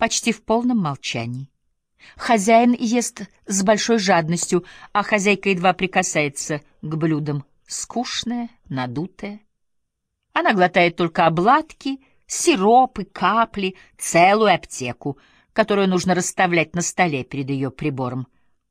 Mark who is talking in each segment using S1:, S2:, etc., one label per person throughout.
S1: почти в полном молчании. Хозяин ест с большой жадностью, а хозяйка едва прикасается к блюдам. Скучная, надутая. Она глотает только обладки, сиропы, капли, целую аптеку, которую нужно расставлять на столе перед ее прибором.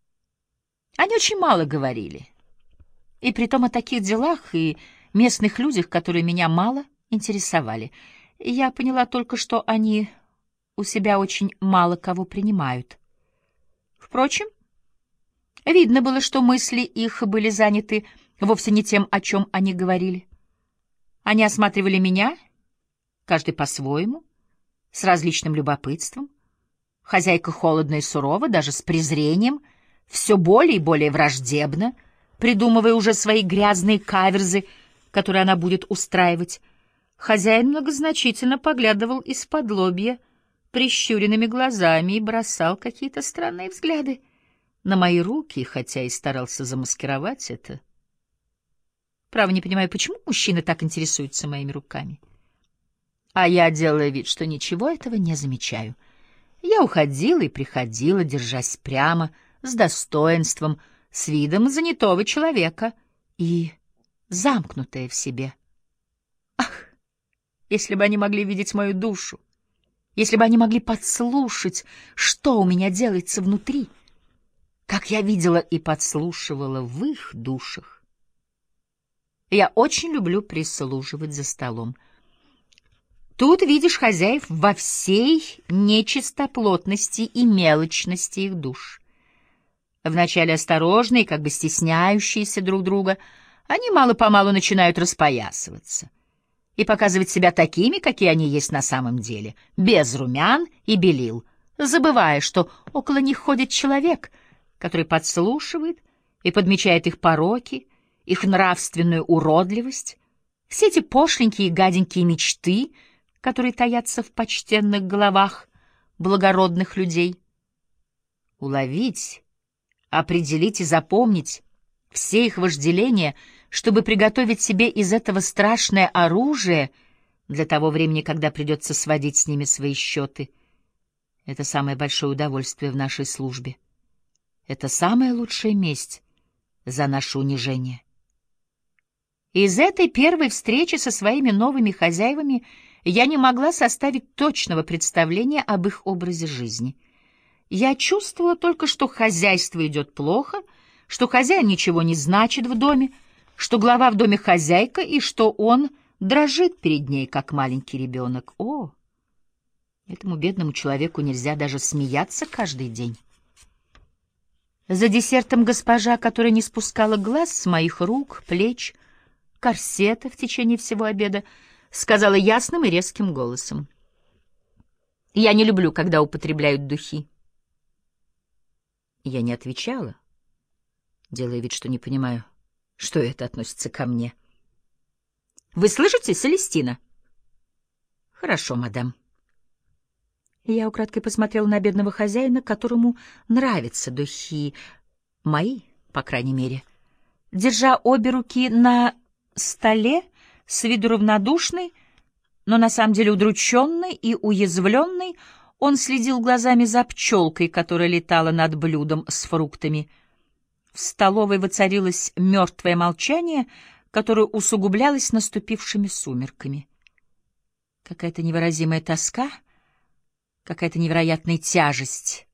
S1: Они очень мало говорили. И притом о таких делах и местных людях, которые меня мало интересовали. Я поняла только, что они у себя очень мало кого принимают. Впрочем, видно было, что мысли их были заняты вовсе не тем, о чем они говорили. Они осматривали меня, каждый по-своему, с различным любопытством. Хозяйка холодно и сурова, даже с презрением, все более и более враждебно, придумывая уже свои грязные каверзы, которые она будет устраивать. Хозяин многозначительно поглядывал из-под-лобья прищуренными глазами и бросал какие-то странные взгляды на мои руки, хотя и старался замаскировать это. Право, не понимаю, почему мужчины так интересуются моими руками. А я, делая вид, что ничего этого не замечаю, я уходила и приходила, держась прямо, с достоинством, с видом занятого человека и замкнутая в себе. Ах, если бы они могли видеть мою душу! Если бы они могли подслушать, что у меня делается внутри, как я видела и подслушивала в их душах. Я очень люблю прислуживать за столом. Тут видишь хозяев во всей нечистоплотности и мелочности их душ. Вначале осторожные, как бы стесняющиеся друг друга, они мало-помалу начинают распоясываться и показывать себя такими, какие они есть на самом деле, без румян и белил, забывая, что около них ходит человек, который подслушивает и подмечает их пороки, их нравственную уродливость, все эти пошленькие и гаденькие мечты, которые таятся в почтенных головах благородных людей. Уловить, определить и запомнить все их вожделения, чтобы приготовить себе из этого страшное оружие для того времени, когда придется сводить с ними свои счеты. Это самое большое удовольствие в нашей службе. Это самая лучшая месть за наше унижение. Из этой первой встречи со своими новыми хозяевами я не могла составить точного представления об их образе жизни. Я чувствовала только, что хозяйство идет плохо, что хозяин ничего не значит в доме, что глава в доме хозяйка и что он дрожит перед ней, как маленький ребенок. О, этому бедному человеку нельзя даже смеяться каждый день. За десертом госпожа, которая не спускала глаз с моих рук, плеч, корсета в течение всего обеда, сказала ясным и резким голосом: «Я не люблю, когда употребляют духи». Я не отвечала, делая вид, что не понимаю, что это относится ко мне. «Вы слышите, Селестина?» «Хорошо, мадам». Я украдкой посмотрела на бедного хозяина, которому нравятся духи, мои, по крайней мере. Держа обе руки на столе, с виду равнодушный, но на самом деле удрученный и уязвленный, он следил глазами за пчелкой, которая летала над блюдом с фруктами. В столовой воцарилось мертвое молчание, которое усугублялось наступившими сумерками. Какая-то невыразимая тоска, какая-то невероятная тяжесть